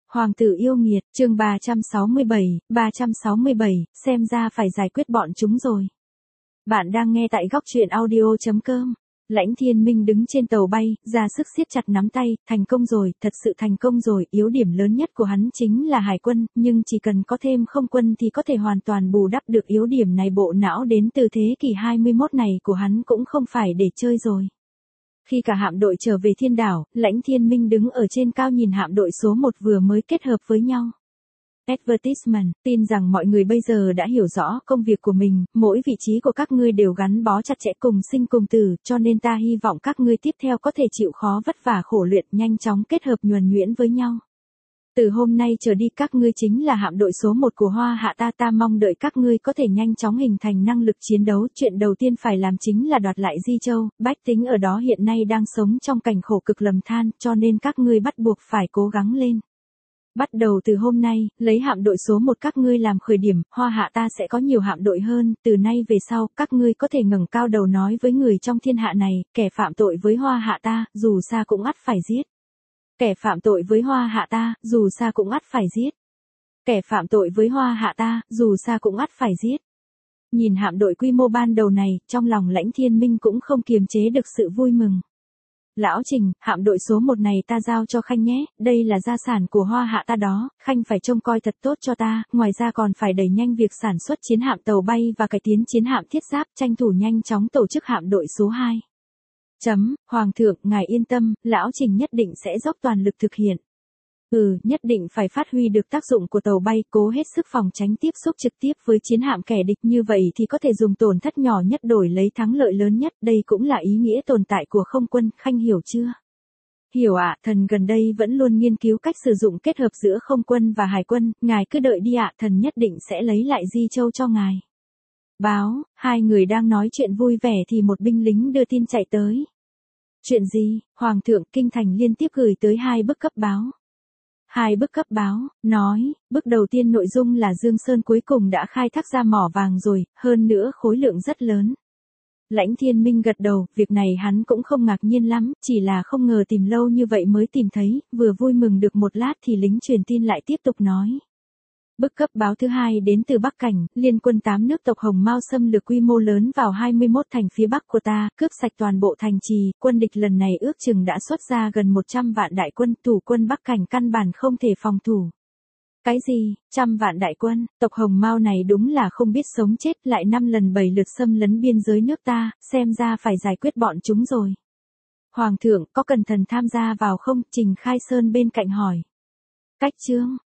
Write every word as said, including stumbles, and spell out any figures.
Hoàng tử yêu nghiệt, chương ba trăm sáu mươi bảy, ba trăm sáu mươi bảy, xem ra phải giải quyết bọn chúng rồi. Bạn đang nghe tại góc truyện audio chấm com. Lãnh Thiên Minh đứng trên tàu bay, ra sức siết chặt nắm tay, thành công rồi, thật sự thành công rồi, yếu điểm lớn nhất của hắn chính là hải quân, nhưng chỉ cần có thêm không quân thì có thể hoàn toàn bù đắp được yếu điểm này. Bộ não đến từ thế kỷ hai mươi mốt này của hắn cũng không phải để chơi rồi. Khi cả hạm đội trở về thiên đảo, Lãnh Thiên Minh đứng ở trên cao nhìn hạm đội số một vừa mới kết hợp với nhau. Advertisement, tin rằng mọi người bây giờ đã hiểu rõ công việc của mình, mỗi vị trí của các ngươi đều gắn bó chặt chẽ cùng sinh cùng tử, cho nên ta hy vọng các ngươi tiếp theo có thể chịu khó vất vả khổ luyện, nhanh chóng kết hợp nhuần nhuyễn với nhau. Từ hôm nay trở đi các ngươi chính là hạm đội số một của Hoa Hạ ta, ta mong đợi các ngươi có thể nhanh chóng hình thành năng lực chiến đấu. Chuyện đầu tiên phải làm chính là đoạt lại Di Châu, bách tính ở đó hiện nay đang sống trong cảnh khổ cực lầm than, cho nên các ngươi bắt buộc phải cố gắng lên. Bắt đầu từ hôm nay, lấy hạm đội số một các ngươi làm khởi điểm, Hoa Hạ ta sẽ có nhiều hạm đội hơn, từ nay về sau, các ngươi có thể ngẩng cao đầu nói với người trong thiên hạ này, kẻ phạm tội với Hoa Hạ ta, dù xa cũng ắt phải giết. Kẻ phạm tội với Hoa Hạ ta, dù xa cũng ắt phải giết. Kẻ phạm tội với Hoa Hạ ta, dù xa cũng ắt phải giết. Nhìn hạm đội quy mô ban đầu này, trong lòng Lãnh Thiên Minh cũng không kiềm chế được sự vui mừng. Lão Trình, hạm đội số một này ta giao cho Khanh nhé, đây là gia sản của Hoa Hạ ta đó, Khanh phải trông coi thật tốt cho ta, ngoài ra còn phải đẩy nhanh việc sản xuất chiến hạm tàu bay và cải tiến chiến hạm thiết giáp, tranh thủ nhanh chóng tổ chức hạm đội số hai. Chấm, Hoàng thượng, ngài yên tâm, Lão Trình nhất định sẽ dốc toàn lực thực hiện. Ừ, nhất định phải phát huy được tác dụng của tàu bay, cố hết sức phòng tránh tiếp xúc trực tiếp với chiến hạm kẻ địch, như vậy thì có thể dùng tổn thất nhỏ nhất đổi lấy thắng lợi lớn nhất, đây cũng là ý nghĩa tồn tại của không quân, Khanh hiểu chưa? Hiểu ạ, à, thần gần đây vẫn luôn nghiên cứu cách sử dụng kết hợp giữa không quân và hải quân, ngài cứ đợi đi ạ, à, thần nhất định sẽ lấy lại Di Châu cho ngài. Báo, hai người đang nói chuyện vui vẻ thì một binh lính đưa tin chạy tới. Chuyện gì? Hoàng thượng, kinh thành liên tiếp gửi tới hai bức cấp báo. Hai bức cấp báo, nói, bức đầu tiên nội dung là Dương Sơn cuối cùng đã khai thác ra mỏ vàng rồi, hơn nữa khối lượng rất lớn. Lãnh Thiên Minh gật đầu, việc này hắn cũng không ngạc nhiên lắm, chỉ là không ngờ tìm lâu như vậy mới tìm thấy, vừa vui mừng được một lát thì lính truyền tin lại tiếp tục nói. Bức cấp báo thứ hai đến từ Bắc Cảnh, liên quân tám nước tộc Hồng Mao xâm lược quy mô lớn vào hai mươi mốt thành phía Bắc của ta, cướp sạch toàn bộ thành trì, quân địch lần này ước chừng đã xuất ra gần một trăm vạn đại quân, thủ quân Bắc Cảnh căn bản không thể phòng thủ. Cái gì, trăm vạn đại quân, tộc Hồng Mao này đúng là không biết sống chết, lại năm lần bảy lượt xâm lấn biên giới nước ta, xem ra phải giải quyết bọn chúng rồi. Hoàng thượng, có cần thần tham gia vào không? Trình Khai Sơn bên cạnh hỏi. Cách chương